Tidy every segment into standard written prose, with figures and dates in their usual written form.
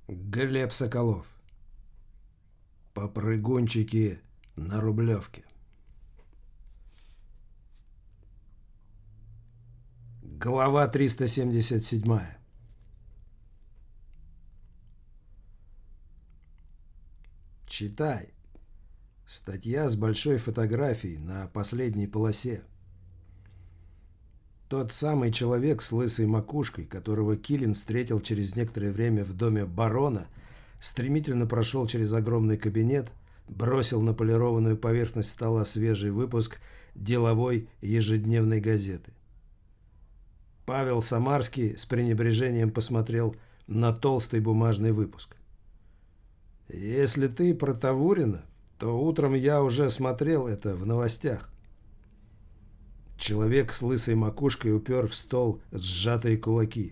Глеб Соколов. Попрыгунчики на Рублевке. Глава 377. Читай. Статья с большой фотографией на последней полосе. Тот самый человек с лысой макушкой, которого Килин встретил через некоторое время в доме барона, стремительно прошел через огромный кабинет, бросил на полированную поверхность стола свежий выпуск деловой ежедневной газеты. Павел Самарский с пренебрежением посмотрел на толстый бумажный выпуск. «Если ты про Тавурина, то утром я уже смотрел это в новостях». Человек с лысой макушкой упер в стол сжатые кулаки.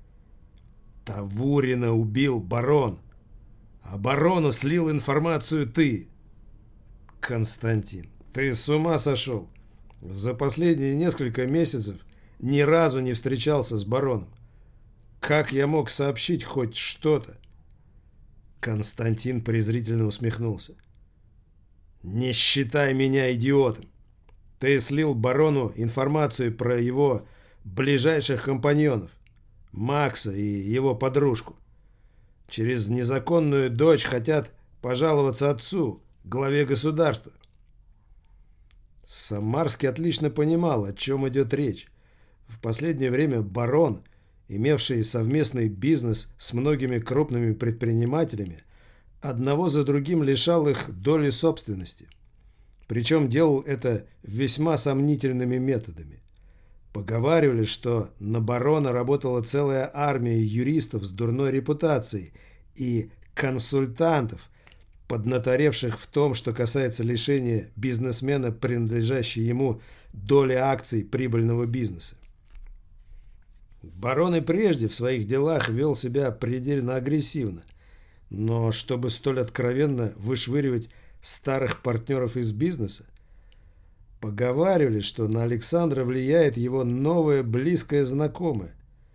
«Тавурина убил барон, а барона слил информацию ты». «Константин, ты с ума сошел? За последние несколько месяцев ни разу не встречался с бароном. Как я мог сообщить хоть что-то?» Константин презрительно усмехнулся. «Не считай меня идиотом. Ты слил барону информацию про его ближайших компаньонов, Макса и его подружку. Через незаконную дочь хотят пожаловаться отцу, главе государства». Самарский отлично понимал, о чем идет речь. В последнее время барон, имевший совместный бизнес с многими крупными предпринимателями, одного за другим лишал их доли собственности. Причем делал это весьма сомнительными методами. Поговаривали, что на барона работала целая армия юристов с дурной репутацией и консультантов, поднаторевших в том, что касается лишения бизнесмена, принадлежащей ему доли акций прибыльного бизнеса. Барон и прежде в своих делах вел себя предельно агрессивно, но чтобы столь откровенно вышвыривать старых партнеров из бизнеса, поговаривали, что на Александра влияет его новое близкое знакомое.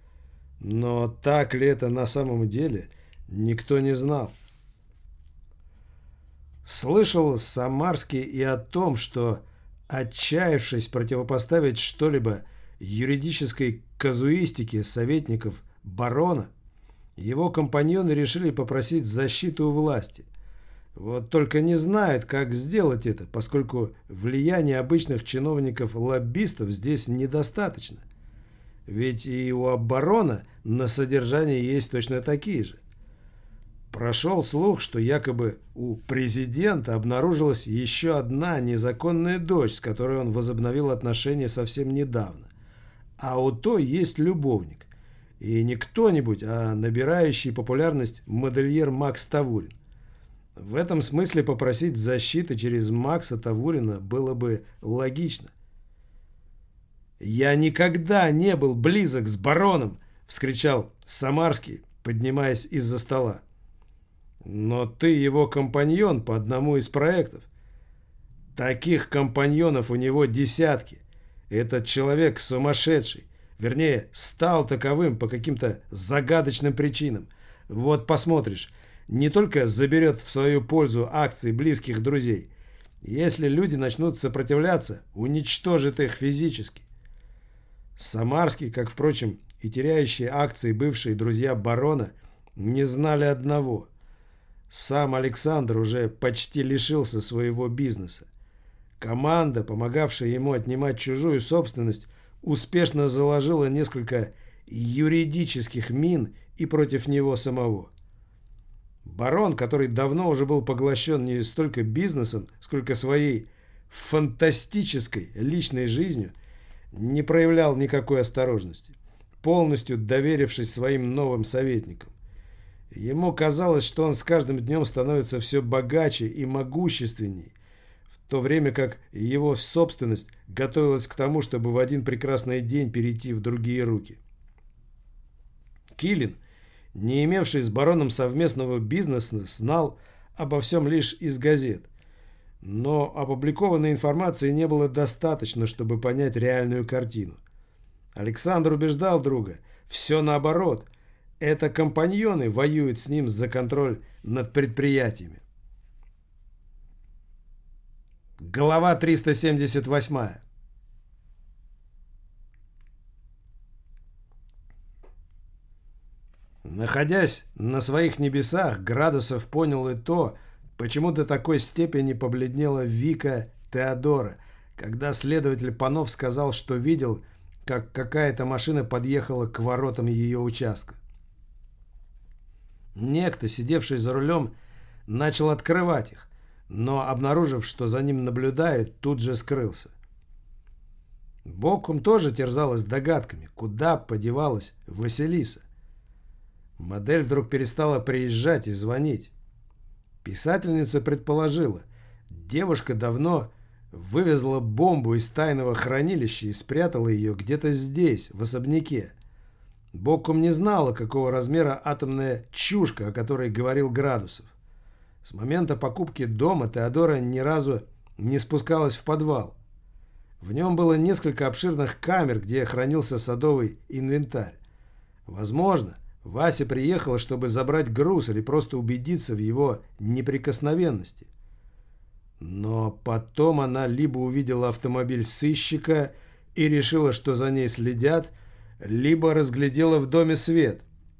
Но так ли это на самом деле, никто не знал. Слышал Самарский и о том, что, отчаявшись противопоставить что-либо юридической казуистике советников барона, его компаньоны решили попросить защиту у власти. Вот только не знают, как сделать это, поскольку влияния обычных чиновников-лоббистов здесь недостаточно. Ведь и у барона на содержании есть точно такие же. Прошел слух, что якобы у президента обнаружилась еще одна незаконная дочь, с которой он возобновил отношения совсем недавно. А у той есть любовник. И не кто-нибудь, а набирающий популярность модельер Макс Тавурин. В этом смысле попросить защиты через Макса Тавурина было бы логично. «Я никогда не был близок с бароном!» — вскричал Самарский, поднимаясь из-за стола. «Но ты его компаньон по одному из проектов. Таких компаньонов у него десятки. Этот человек сумасшедший. Вернее, стал таковым по каким-то загадочным причинам. Вот посмотришь, не только заберет в свою пользу акции близких друзей. Если люди начнут сопротивляться, уничтожит их физически». Самарский, как, впрочем, и теряющие акции бывшие друзья барона, не знали одного. Сам Александр уже почти лишился своего бизнеса. Команда, помогавшая ему отнимать чужую собственность, успешно заложила несколько юридических мин и против него самого. Барон, который давно уже был поглощен не столько бизнесом, сколько своей фантастической личной жизнью, не проявлял никакой осторожности, полностью доверившись своим новым советникам. Ему казалось, что он с каждым днем становится все богаче и могущественней, в то время как его собственность готовилась к тому, чтобы в один прекрасный день перейти в другие руки. Килин, не имевший с бароном совместного бизнеса, знал обо всем лишь из газет. Но опубликованной информации не было достаточно, чтобы понять реальную картину. Александр убеждал друга: все наоборот. Это компаньоны воюют с ним за контроль над предприятиями. Глава 378. Находясь на своих небесах, Градусов понял и то, почему до такой степени побледнела Вика Теодора, когда следователь Панов сказал, что видел, как какая-то машина подъехала к воротам ее участка. Некто, сидевший за рулем, начал открывать их, но, обнаружив, что за ним наблюдают, тут же скрылся. Бокум тоже терзалась догадками, куда подевалась Василиса. Модель вдруг перестала приезжать и звонить. Писательница предположила, девушка давно вывезла бомбу из тайного хранилища и спрятала ее где-то здесь, в особняке. Бокум не знала, какого размера атомная чушка, о которой говорил Градусов. С момента покупки дома Теодора ни разу не спускалась в подвал. В нем было несколько обширных камер, где хранился садовый инвентарь. Возможно, Вася приехала, чтобы забрать груз или просто убедиться в его неприкосновенности. Но потом она либо увидела автомобиль сыщика и решила, что за ней следят, либо разглядела в доме свет.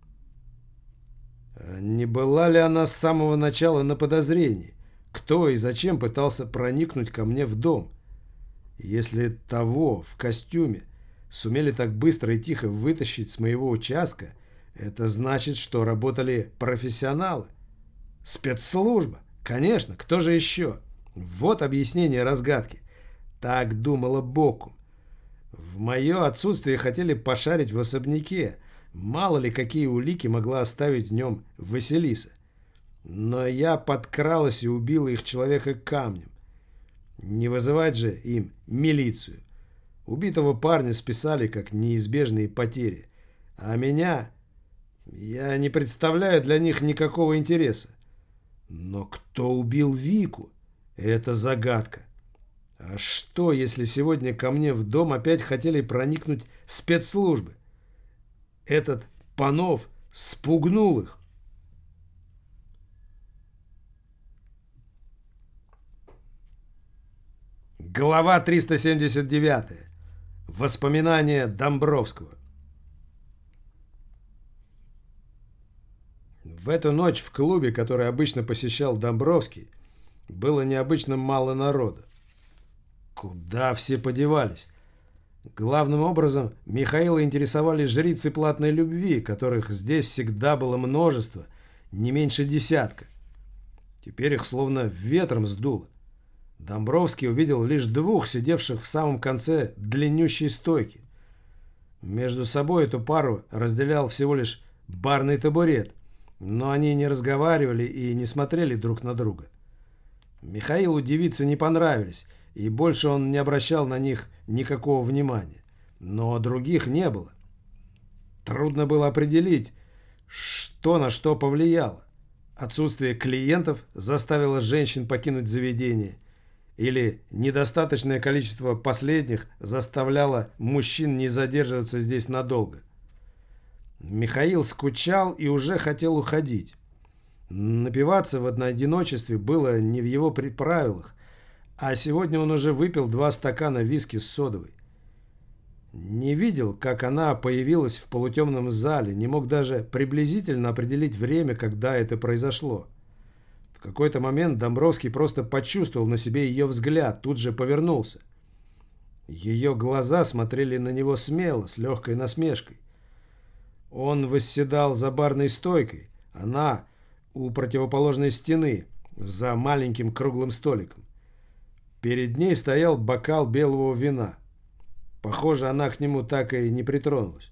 Не была ли она с самого начала на подозрении? Кто и зачем пытался проникнуть ко мне в дом? Если того в костюме сумели так быстро и тихо вытащить с моего участка, это значит, что работали профессионалы. Спецслужба. Конечно, кто же еще? Вот объяснение разгадки. Так думала Бокум. В мое отсутствие хотели пошарить в особняке. Мало ли, какие улики могла оставить в нем Василиса. Но я подкралась и убила их человека камнем. Не вызывать же им милицию. Убитого парня списали как неизбежные потери. А меня... Я не представляю для них никакого интереса. Но кто убил Вику? Это загадка. А что, если сегодня ко мне в дом опять хотели проникнуть спецслужбы? Этот Панов спугнул их. Глава 379. Воспоминания Домбровского. В эту ночь в клубе, который обычно посещал Домбровский, было необычно мало народа. Куда все подевались? Главным образом Михаила интересовали жрицы платной любви, которых здесь всегда было множество, не меньше десятка. Теперь их словно ветром сдуло. Домбровский увидел лишь двух, сидевших в самом конце длиннющей стойки. Между собой эту пару разделял всего лишь барный табурет, но они не разговаривали и не смотрели друг на друга. Михаилу девицы не понравились, и больше он не обращал на них никакого внимания. Но других не было. Трудно было определить, что на что повлияло. Отсутствие клиентов заставило женщин покинуть заведение, или недостаточное количество последних заставляло мужчин не задерживаться здесь надолго. Михаил скучал и уже хотел уходить. Напиваться в одиночестве было не в его правилах, а сегодня он уже выпил 2 стакана виски с содовой. Не видел, как она появилась в полутемном зале, не мог даже приблизительно определить время, когда это произошло. В какой-то момент Домбровский просто почувствовал на себе ее взгляд, тут же повернулся. Ее глаза смотрели на него смело, с легкой насмешкой. Он восседал за барной стойкой, она у противоположной стены, за маленьким круглым столиком. Перед ней стоял бокал белого вина. Похоже, она к нему так и не притронулась.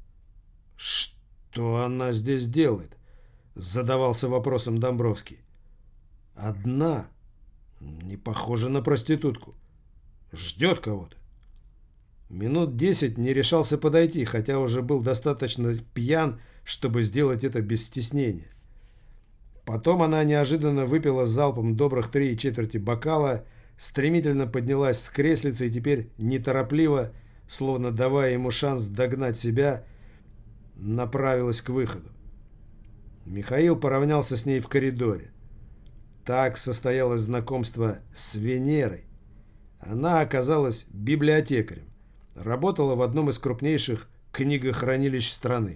«Что она здесь делает?» — задавался вопросом Домбровский. «Одна. Не похожа на проститутку. Ждет кого-то». Минут 10 не решался подойти, хотя уже был достаточно пьян, чтобы сделать это без стеснения. Потом она неожиданно выпила залпом добрых 3 бокала, стремительно поднялась с креслицы и теперь неторопливо, словно давая ему шанс догнать себя, направилась к выходу. Михаил поравнялся с ней в коридоре. Так состоялось знакомство с Венерой. Она оказалась библиотекарем. Работала в одном из крупнейших книгохранилищ страны.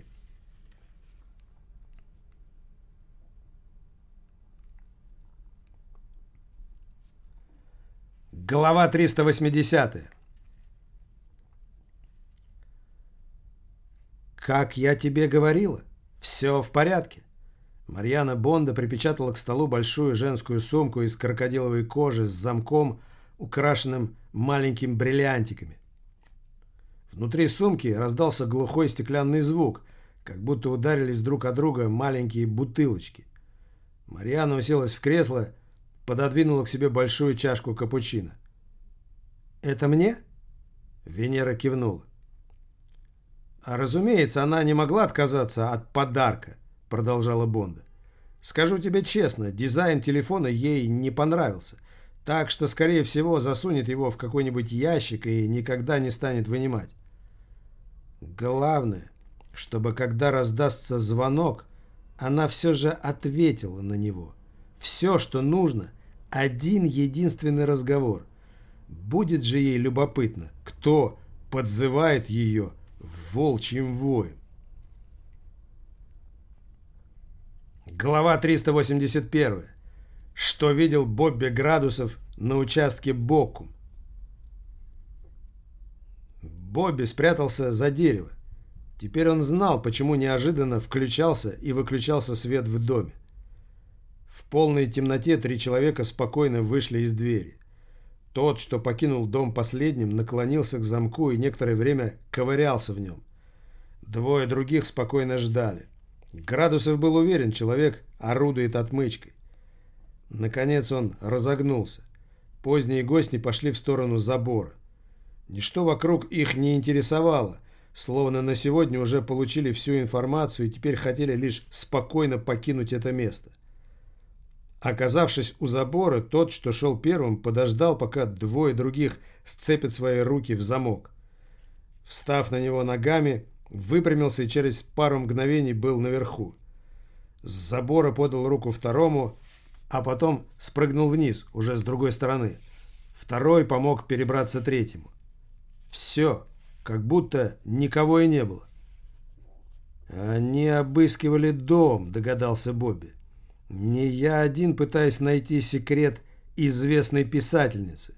Глава 380. «Как я тебе говорила, все в порядке». Марьяна Бонда припечатала к столу большую женскую сумку из крокодиловой кожи с замком, украшенным маленькими бриллиантиками. Внутри сумки раздался глухой стеклянный звук, как будто ударились друг о друга маленькие бутылочки. Марьяна уселась в кресло, пододвинула к себе большую чашку капучино. «Это мне?» Венера кивнула. «А разумеется, она не могла отказаться от подарка», — продолжала Бонда. «Скажу тебе честно, дизайн телефона ей не понравился, так что, скорее всего, засунет его в какой-нибудь ящик и никогда не станет вынимать. Главное, чтобы когда раздастся звонок, она все же ответила на него. Все, что нужно, один единственный разговор. Будет же ей любопытно, кто подзывает ее волчьим воем». Глава 381. Что видел Бобби Градусов на участке Боккум? Бобби спрятался за дерево. Теперь он знал, почему неожиданно включался и выключался свет в доме. В полной темноте 3 человека спокойно вышли из двери. Тот, что покинул дом последним, наклонился к замку и некоторое время ковырялся в нем. 2 других спокойно ждали. Градусов был уверен, человек орудует отмычкой. Наконец он разогнулся. Поздние гости пошли в сторону забора. Ничто вокруг их не интересовало, словно на сегодня уже получили всю информацию и теперь хотели лишь спокойно покинуть это место. Оказавшись у забора, тот, что шел первым, подождал, пока 2 других сцепят свои руки в замок. Встав на него ногами, выпрямился и через пару мгновений был наверху. С забора подал руку второму, а потом спрыгнул вниз, уже с другой стороны. Второй помог перебраться третьему. Все, как будто никого и не было. «Они обыскивали дом», — догадался Бобби. «Не я один пытаюсь найти секрет известной писательницы».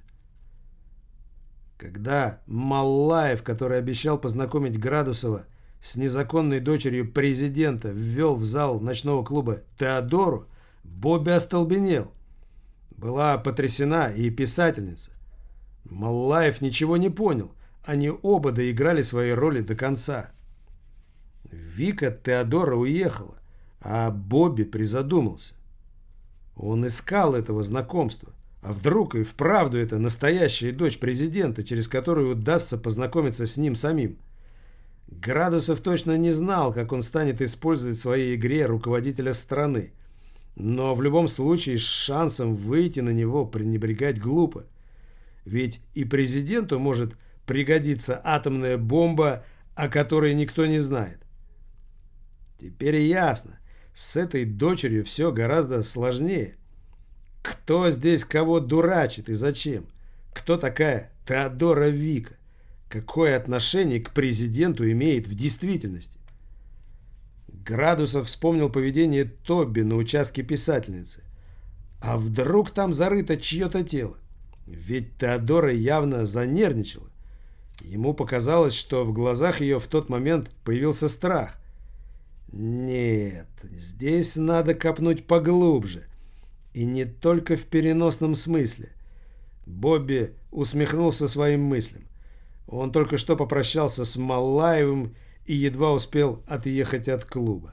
Когда Маллаев, который обещал познакомить Градусова с незаконной дочерью президента, ввел в зал ночного клуба Теодору, Бобби остолбенел. Была потрясена и писательница. Маллаев ничего не понял. Они оба доиграли свои роли до конца. Вика Теодора уехала, а Бобби призадумался. Он искал этого знакомства. А вдруг и вправду это настоящая дочь президента, через которую удастся познакомиться с ним самим? Градусов точно не знал, как он станет использовать в своей игре руководителя страны. Но в любом случае с шансом выйти на него пренебрегать глупо. Ведь и президенту может пригодиться атомная бомба, о которой никто не знает. Теперь ясно, с этой дочерью все гораздо сложнее. Кто здесь кого дурачит и зачем? Кто такая Теодора Вика? Какое отношение к президенту имеет в действительности? Градусов вспомнил поведение Тобби на участке писательницы. А вдруг там зарыто чье-то тело? Ведь Теодора явно занервничала. Ему показалось, что в глазах ее в тот момент появился страх. Нет, здесь надо копнуть поглубже. И не только в переносном смысле. Бобби усмехнулся своим мыслям. Он только что попрощался с Маллаевым и едва успел отъехать от клуба.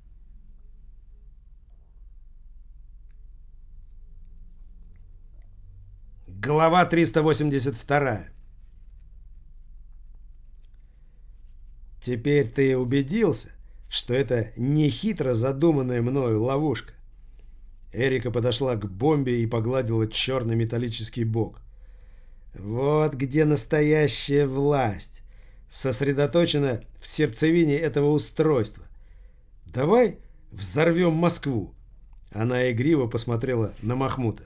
Глава 382. Теперь ты убедился, что это не хитро задуманная мною ловушка? Эрика подошла к бомбе и погладила черный металлический бок. Вот где настоящая власть. сосредоточена в сердцевине этого устройства. Давай взорвем Москву. Она игриво посмотрела на Махмута.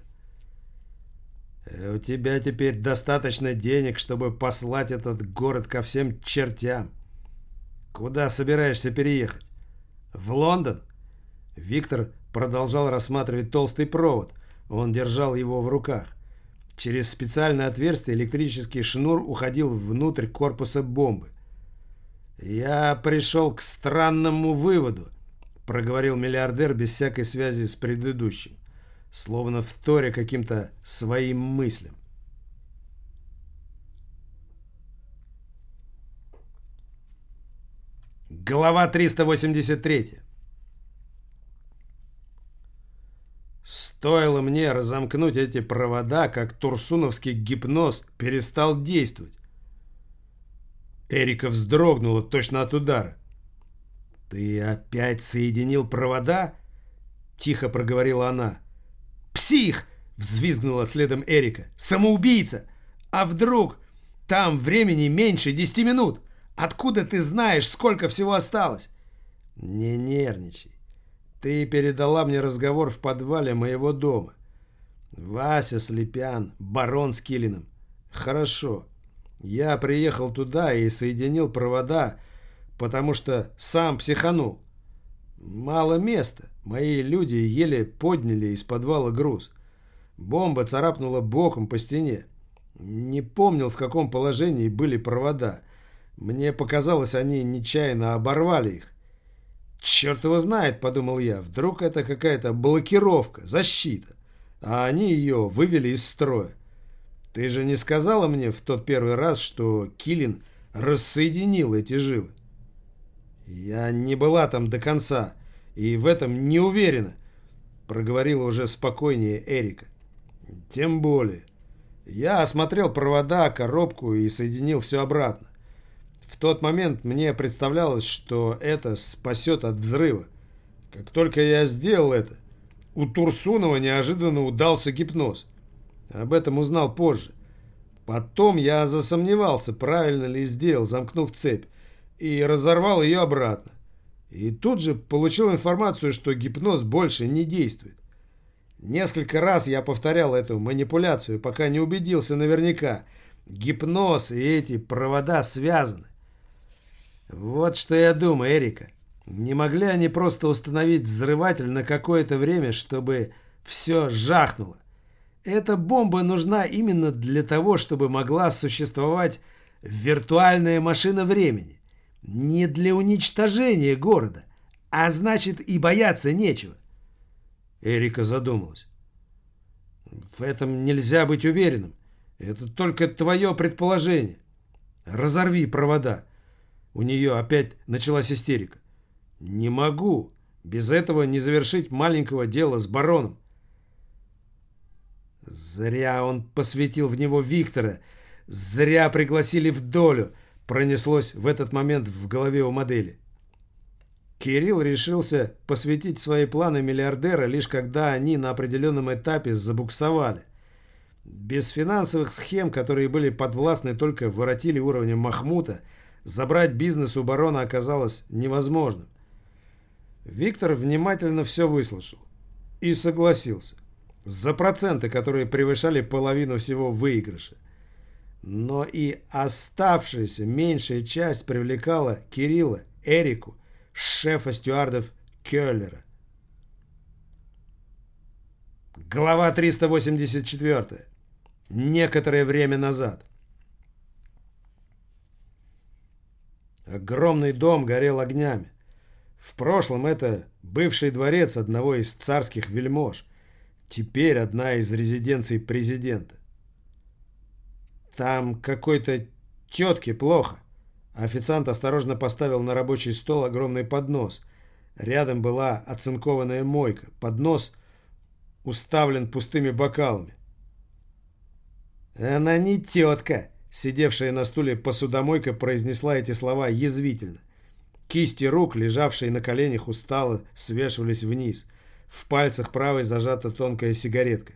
У тебя теперь достаточно денег, чтобы послать этот город ко всем чертям. Куда собираешься переехать? В Лондон? Виктор продолжал рассматривать толстый провод. Он держал его в руках. Через специальное отверстие электрический шнур уходил внутрь корпуса бомбы. «Я пришел к странному выводу», — проговорил миллиардер без всякой связи с предыдущим, словно вторя каким-то своим мыслям. Глава 383. Стоило мне разомкнуть эти провода, как турсуновский гипноз перестал действовать. Эрика вздрогнула точно от удара. «Ты опять соединил провода?» — тихо проговорила она. «Псих!» — взвизгнула следом Эрика. «Самоубийца! А вдруг там времени меньше 10 минут? Откуда ты знаешь, сколько всего осталось?» «Не нервничай. Ты передала мне разговор в подвале моего дома. Вася Слепян, барон с Килиным. Хорошо. Я приехал туда и соединил провода, потому что сам психанул. Мало места. Мои люди еле подняли из подвала груз. Бомба царапнула боком по стене. Не помнил, в каком положении были провода. Мне показалось, они нечаянно оборвали их. «Черт его знает», — подумал я, — «вдруг это какая-то блокировка, защита, а они ее вывели из строя. Ты же не сказала мне в тот первый раз, что Килин рассоединил эти жилы?» «Я не была там до конца и в этом не уверена», — проговорила уже спокойнее Эрика. «Тем более. Я осмотрел провода, коробку и соединил все обратно. В тот момент мне представлялось, что это спасет от взрыва. Как только я сделал это, у Турсунова неожиданно удался гипноз. Об этом узнал позже. Потом я засомневался, правильно ли сделал, замкнув цепь, и разорвал ее обратно. И тут же получил информацию, что гипноз больше не действует. Несколько раз я повторял эту манипуляцию, пока не убедился наверняка. Гипноз и эти провода связаны. Вот что я думаю, Эрика. Не могли они просто установить взрыватель на какое-то время, чтобы все жахнуло? Эта бомба нужна именно для того, чтобы могла существовать виртуальная машина времени. Не для уничтожения города, а значит и бояться нечего. Эрика задумалась. В этом нельзя быть уверенным. Это только твое предположение. Разорви провода. У нее опять началась истерика. Не могу. Без этого не завершить маленького дела с бароном. Зря он посвятил в него Виктора. Зря пригласили в долю. Пронеслось в этот момент в голове у модели. Кирилл решился посвятить свои планы миллиардера, лишь когда они на определенном этапе забуксовали. Без финансовых схем, которые были подвластны только воротиле уровня Махмута, забрать бизнес у барона оказалось невозможным. Виктор внимательно все выслушал и согласился. За проценты, которые превышали половину всего выигрыша. Но и оставшаяся меньшая часть привлекала Кирилла, Эрику, шефа стюардов Келлера. Глава 384. Некоторое время назад. Огромный дом горел огнями. В прошлом это бывший дворец одного из царских вельмож. Теперь одна из резиденций президента. Там какой-то тетке плохо. Официант осторожно поставил на рабочий стол огромный поднос. Рядом была оцинкованная мойка. Поднос уставлен пустыми бокалами. «Она не тетка», — сидевшая на стуле посудомойка произнесла эти слова язвительно. Кисти рук, лежавшие на коленях, устало свешивались вниз. В пальцах правой зажата тонкая сигаретка.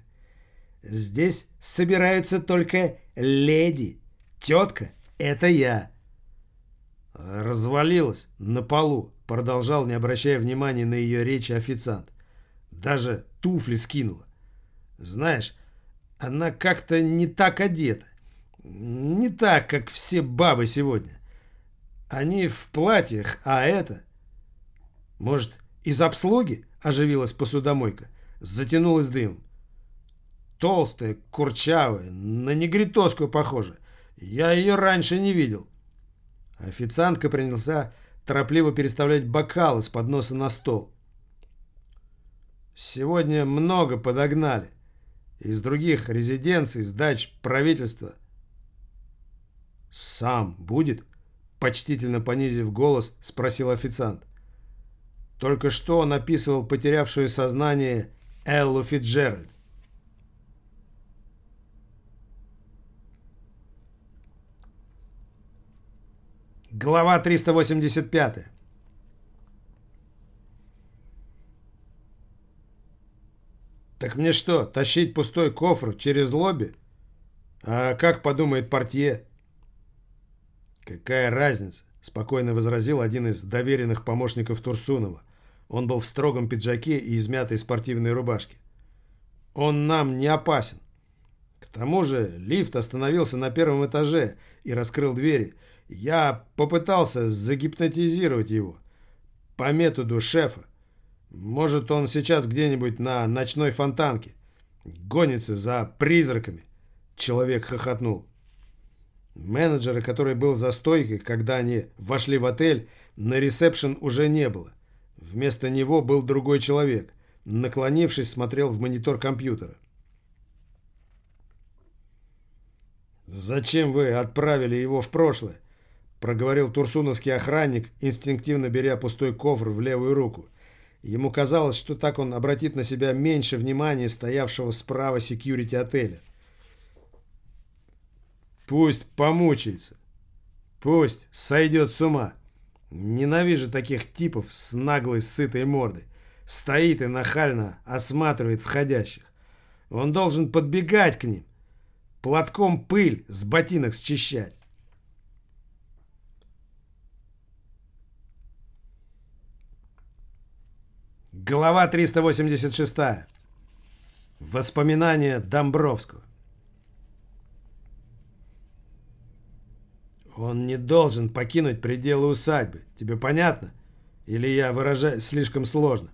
«Здесь собираются только леди. Тетка — это я». Развалилась на полу, продолжал, не обращая внимания на ее речи, официант. Даже туфли скинула. Знаешь, она как-то не так одета. Не так, как все бабы сегодня. Они в платьях, а это... Может, из обслуги? Оживилась посудомойка. Затянулась дымом. Толстая, курчавая, на негритоску похожа. Я ее раньше не видел. Официантка принялся торопливо переставлять бокалы с подноса на стол. Сегодня много подогнали. Из других резиденций, с дач правительства. «Сам будет?» — почтительно понизив голос, спросил официант. Только что он описывал потерявшую сознание Эллу Фицджеральд. Глава 385. Так мне что, тащить пустой кофр через лобби? А как подумает портье? Какая разница? Спокойно возразил один из доверенных помощников Турсунова. Он был в строгом пиджаке и измятой спортивной рубашке. Он нам не опасен. К тому же лифт остановился на первом этаже и раскрыл двери. Я попытался загипнотизировать его по методу шефа. Может, он сейчас где-нибудь на ночной фонтанке гонится за призраками. Человек хохотнул. Менеджера, который был за стойкой, когда они вошли в отель, на ресепшн уже не было. Вместо него был другой человек. Наклонившись, смотрел в монитор компьютера. «Зачем вы отправили его в прошлое?» — проговорил турсуновский охранник, инстинктивно беря пустой кофр в левую руку. Ему казалось, что так он обратит на себя меньше внимания стоявшего справа секьюрити отеля. «Пусть помучается. Пусть сойдет с ума. Ненавижу таких типов с наглой сытой мордой. Стоит и нахально осматривает входящих. Он должен подбегать к ним, платком пыль с ботинок счищать». Глава 386. Воспоминания Домбровского. Он не должен покинуть пределы усадьбы. Тебе понятно? Или я выражаюсь слишком сложно?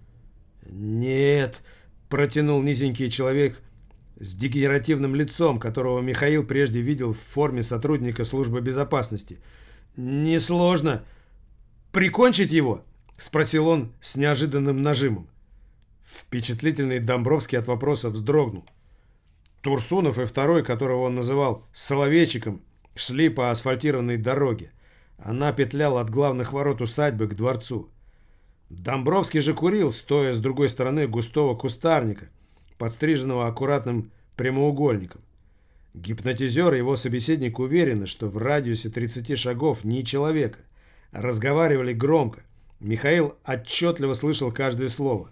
Нет, протянул низенький человек с дегенеративным лицом, которого Михаил прежде видел в форме сотрудника службы безопасности. Несложно. Прикончить его? Спросил он с неожиданным нажимом. Впечатлительный Домбровский от вопроса вздрогнул. Турсунов и второй, которого он называл Соловейчиком, шли по асфальтированной дороге. Она петляла от главных ворот усадьбы к дворцу. Домбровский же курил, стоя с другой стороны густого кустарника, подстриженного аккуратным прямоугольником. Гипнотизер и его собеседник уверены, что в радиусе 30 шагов ни человека. Разговаривали громко. Михаил отчетливо слышал каждое слово.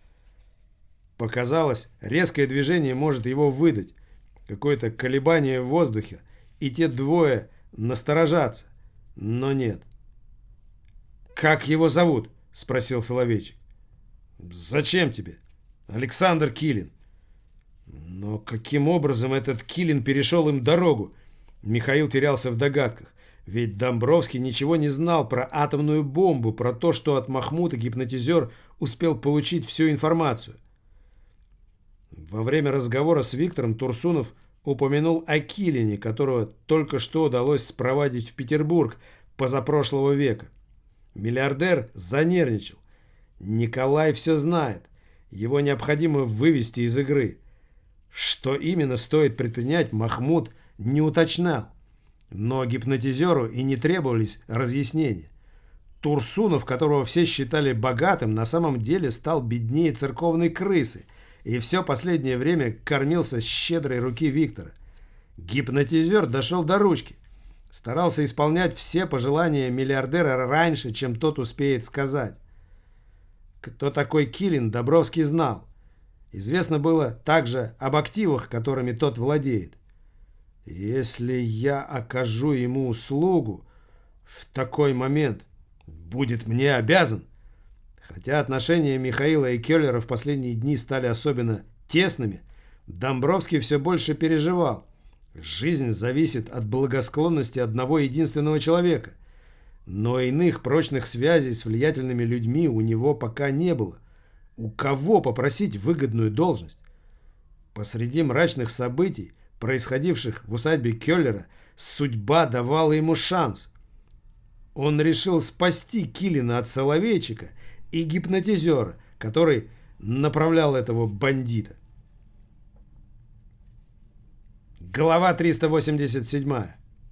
Показалось, резкое движение может его выдать. Какое-то колебание в воздухе, и те двое насторожатся. Но нет. «Как его зовут?» — спросил Соловейчик. «Зачем тебе?» «Александр Килин». «Но каким образом этот Килин перешел им дорогу?» Михаил терялся в догадках. Ведь Домбровский ничего не знал про атомную бомбу, про то, что от Махмута гипнотизер успел получить всю информацию. Во время разговора с Виктором Турсунов упомянул о Килине, которого только что удалось спровадить в Петербург позапрошлого века. Миллиардер занервничал. Николай все знает. Его необходимо вывести из игры. Что именно стоит предпринять, Махмут не уточнял. Но гипнотизеру и не требовались разъяснения. Турсунов, которого все считали богатым, на самом деле стал беднее церковной крысы и все последнее время кормился с щедрой руки Виктора. Гипнотизер дошел до ручки. Старался исполнять все пожелания миллиардера раньше, чем тот успеет сказать. Кто такой Килин, Домбровский знал. Известно было также об активах, которыми тот владеет. «Если я окажу ему услугу, в такой момент будет мне обязан. Хотя отношения Михаила и Келлера в последние дни стали особенно тесными, Домбровский все больше переживал. Жизнь зависит от благосклонности одного единственного человека. Но иных прочных связей с влиятельными людьми у него пока не было. У кого попросить выгодную должность? Посреди мрачных событий, происходивших в усадьбе Келлера, судьба давала ему шанс. Он решил спасти Килина от Соловейчика и гипнотизера, который направлял этого бандита. Глава 387.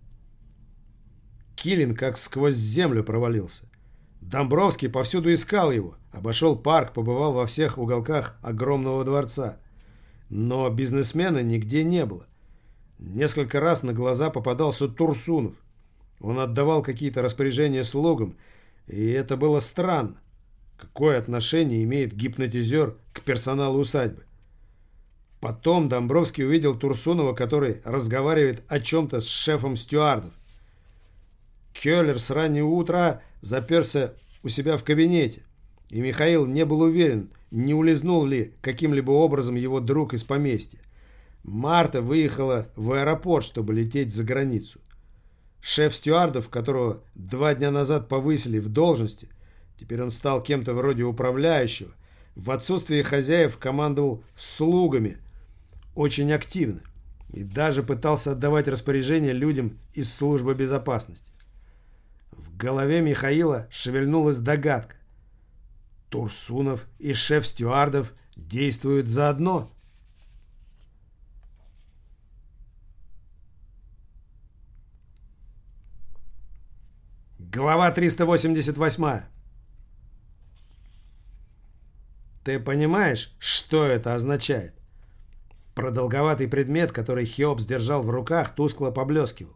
Килин как сквозь землю провалился. Домбровский повсюду искал его, обошел парк, побывал во всех уголках огромного дворца. Но бизнесмена нигде не было. Несколько раз на глаза попадался Турсунов. Он отдавал какие-то распоряжения слугам, и это было странно. Какое отношение имеет гипнотизер к персоналу усадьбы? Потом Домбровский увидел Турсунова, который разговаривает о чем-то с шефом стюардов. Келлер с раннего утра заперся у себя в кабинете, и Михаил не был уверен, не улизнул ли каким-либо образом его друг из поместья. Марта выехала в аэропорт, чтобы лететь за границу. Шеф стюардов, которого 2 дня назад повысили в должности, теперь он стал кем-то вроде управляющего, в отсутствие хозяев командовал слугами очень активно и даже пытался отдавать распоряжения людям из службы безопасности. В голове Михаила шевельнулась догадка. Турсунов и шеф стюардов действуют заодно. Глава 388. Ты понимаешь, что это означает? Продолговатый предмет, который Хеопс держал в руках, тускло поблескивал.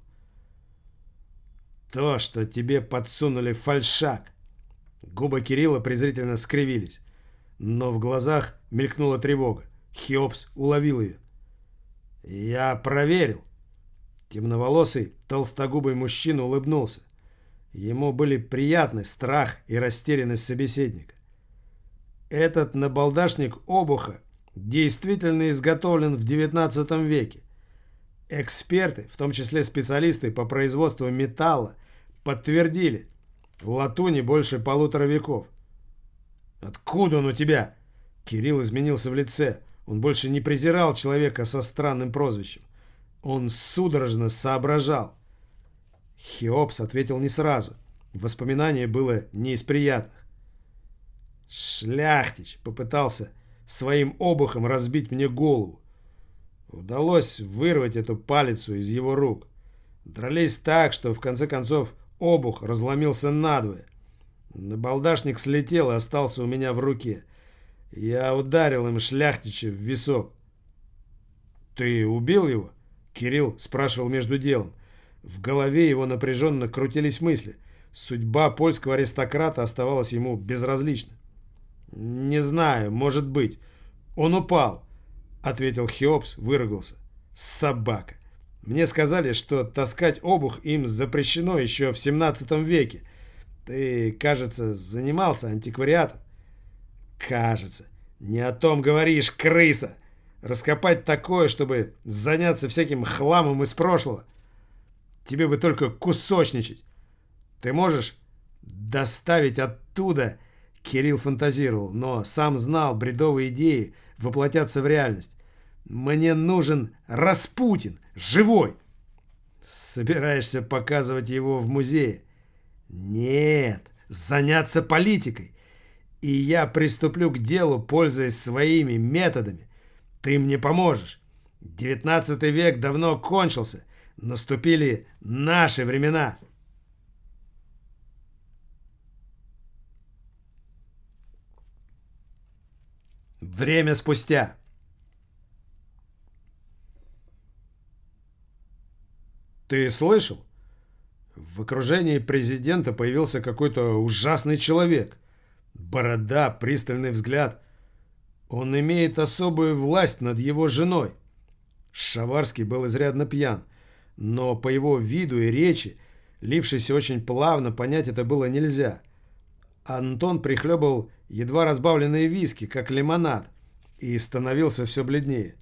То, что тебе подсунули фальшак. Губы Кирилла презрительно скривились, но в глазах мелькнула тревога. Хеопс уловил ее. Я проверил. Темноволосый, толстогубый мужчина улыбнулся. Ему были приятны страх и растерянность собеседника. Этот набалдашник обуха действительно изготовлен в XIX веке. Эксперты, в том числе специалисты по производству металла, подтвердили, латуни больше 1,5 веков. Откуда он у тебя? Кирилл изменился в лице. Он больше не презирал человека со странным прозвищем. Он судорожно соображал. Хеопс ответил не сразу. Воспоминание было не из приятных. Шляхтич попытался своим обухом разбить мне голову. Удалось вырвать эту палицу из его рук. Дрались так, что в конце концов обух разломился надвое. Набалдашник слетел и остался у меня в руке. Я ударил им Шляхтича в висок. «Ты убил его?» Кирилл спрашивал между делом. В голове его напряженно крутились мысли. Судьба польского аристократа оставалась ему безразлична. «Не знаю, может быть. Он упал», — ответил Хеопс, выругался. «Собака. Мне сказали, что таскать обух им запрещено еще в 17 веке. Ты, кажется, занимался антиквариатом?» «Кажется. Не о том говоришь, крыса. Раскопать такое, чтобы заняться всяким хламом из прошлого. Тебе бы только кусочничать. Ты можешь доставить оттуда...» Кирилл фантазировал, но сам знал, бредовые идеи воплотятся в реальность. «Мне нужен Распутин, живой!» «Собираешься показывать его в музее?» «Нет, заняться политикой. И я приступлю к делу, пользуясь своими методами. Ты мне поможешь. 19 век давно кончился. Наступили наши времена». Время спустя. Ты слышал? В окружении президента появился какой-то ужасный человек. Борода, пристальный взгляд. Он имеет особую власть над его женой. Шаварский был изрядно пьян, но по его виду и речи лившийся очень плавно, понять это было нельзя. Антон прихлебывал едва разбавленные виски, как лимонад, и становился все бледнее.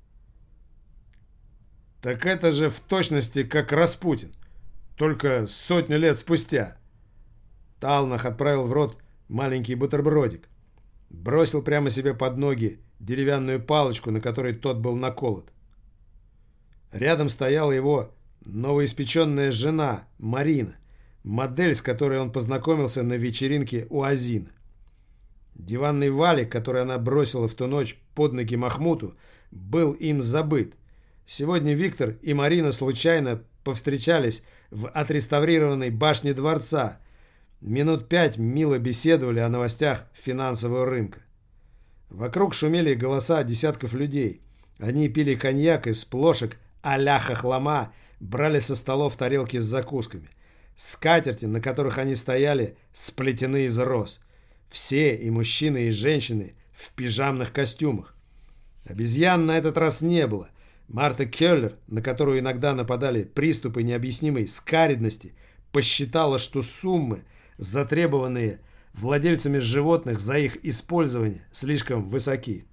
«Так это же в точности как Распутин, только 100 лет спустя». Талнах отправил в рот маленький бутербродик, бросил прямо себе под ноги деревянную палочку, на которой тот был наколот. Рядом стояла его новоиспеченная жена Марина, модель, с которой он познакомился на вечеринке у Азина. Диванный валик, который она бросила в ту ночь под ноги Махмуту, был им забыт. Сегодня Виктор и Марина случайно повстречались в отреставрированной башне дворца. Минут 5 мило беседовали о новостях финансового рынка. Вокруг шумели голоса десятков людей. Они пили коньяк из плошек а-ля хохлома, брали со столов тарелки с закусками. Скатерти, на которых они стояли, сплетены из роз. Все, и мужчины, и женщины, в пижамных костюмах. Обезьян на этот раз не было. Марта Келлер, на которую иногда нападали приступы необъяснимой скаридности, посчитала, что суммы, затребованные владельцами животных за их использование, слишком высоки.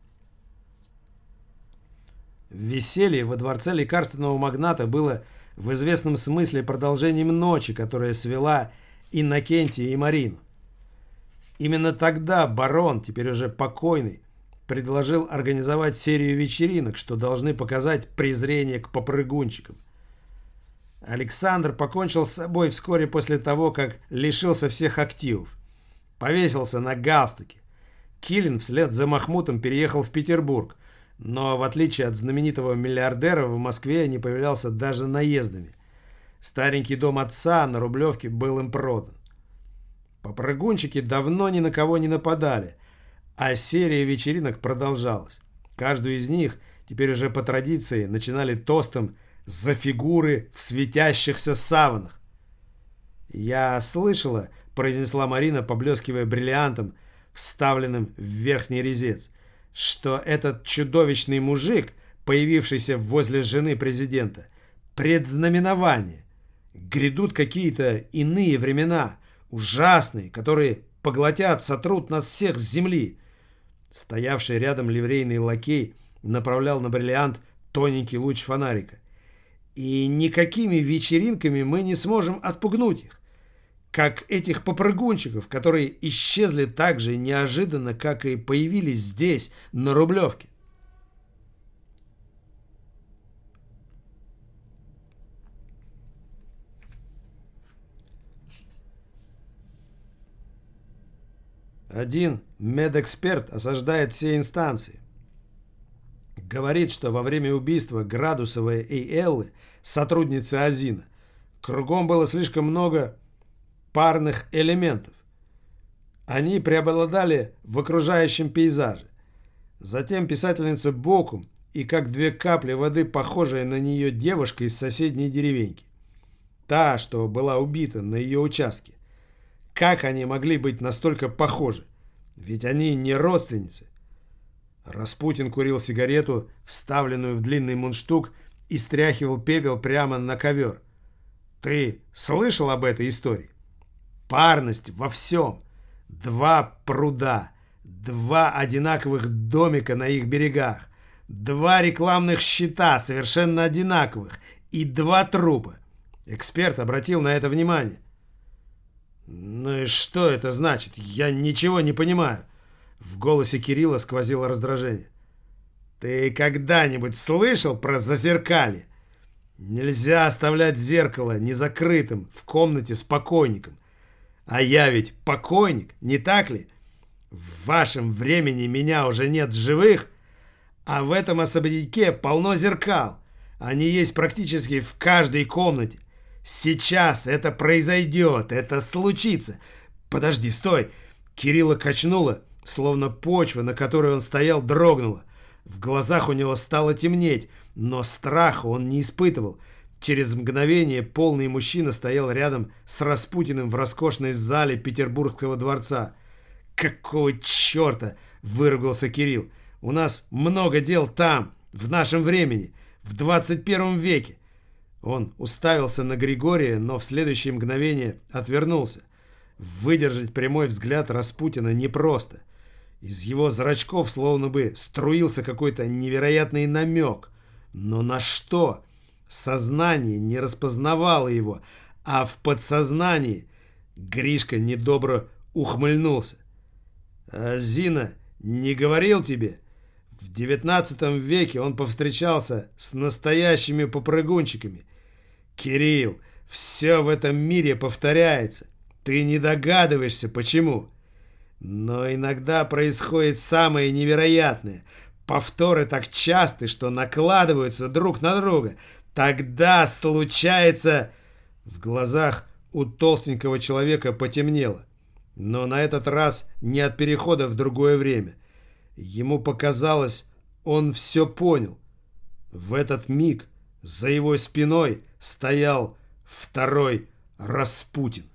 Веселье во дворце лекарственного магната было в известном смысле продолжением ночи, которая свела Иннокентия и Марину. Именно тогда барон, теперь уже покойный, предложил организовать серию вечеринок, что должны показать презрение к попрыгунчикам. Александр покончил с собой вскоре после того, как лишился всех активов. Повесился на галстуке. Килин вслед за Махмутом переехал в Петербург, но в отличие от знаменитого миллиардера в Москве не появлялся даже наездами. Старенький дом отца на Рублевке был им продан. Попрыгунчики давно ни на кого не нападали, а серия вечеринок продолжалась. Каждую из них теперь уже по традиции начинали тостом «за фигуры в светящихся саванах». «Я слышала», — произнесла Марина, поблескивая бриллиантом, вставленным в верхний резец, «что этот чудовищный мужик, появившийся возле жены президента, предзнаменование. Грядут какие-то иные времена, ужасные, которые поглотят, сотрут нас всех с земли». Стоявший рядом ливрейный лакей направлял на бриллиант тоненький луч фонарика. «И никакими вечеринками мы не сможем отпугнуть их, как этих попрыгунчиков, которые исчезли так же неожиданно, как и появились здесь, на Рублевке». Один медэксперт осаждает все инстанции. Говорит, что во время убийства Градусовой и Эллы, сотрудницы Азина, кругом было слишком много парных элементов. Они преобладали в окружающем пейзаже. Затем писательница боком и как две капли воды похожая на нее девушка из соседней деревеньки. Та, что была убита на ее участке. Как они могли быть настолько похожи? Ведь они не родственницы. Распутин курил сигарету, вставленную в длинный мундштук, и стряхивал пепел прямо на ковер. Ты слышал об этой истории? Парность во всем. 2 пруда, 2 одинаковых домика на их берегах, 2 рекламных щита совершенно одинаковых и 2 трупа. Эксперт обратил на это внимание. «Ну и что это значит? Я ничего не понимаю». В голосе Кирилла сквозило раздражение. «Ты когда-нибудь слышал про зазеркалье? Нельзя оставлять зеркало незакрытым в комнате с покойником. А я ведь покойник, не так ли? В вашем времени меня уже нет в живых, а в этом особняке полно зеркал. Они есть практически в каждой комнате. Сейчас это произойдет, это случится. Подожди, стой!» Кирилла качнуло, словно почва, на которой он стоял, дрогнула. В глазах у него стало темнеть, но страха он не испытывал. Через мгновение полный мужчина стоял рядом с Распутиным в роскошной зале Петербургского дворца. «Какого черта?» — выругался Кирилл. «У нас много дел там, в нашем времени, в 21 веке. Он уставился на Григория, но в следующее мгновение отвернулся. Выдержать прямой взгляд Распутина непросто. Из его зрачков словно бы струился какой-то невероятный намек. Но на что? Сознание не распознавало его, а в подсознании Гришка недобро ухмыльнулся. «А Зина не говорил тебе? В 19 веке он повстречался с настоящими попрыгунчиками. Кирилл, все в этом мире повторяется. Ты не догадываешься, почему. Но иногда происходит самое невероятное. Повторы так часты, что накладываются друг на друга. Тогда случается...» В глазах у толстенького человека потемнело. Но на этот раз не от перехода в другое время. Ему показалось, он все понял. В этот миг за его спиной стоял второй Распутин.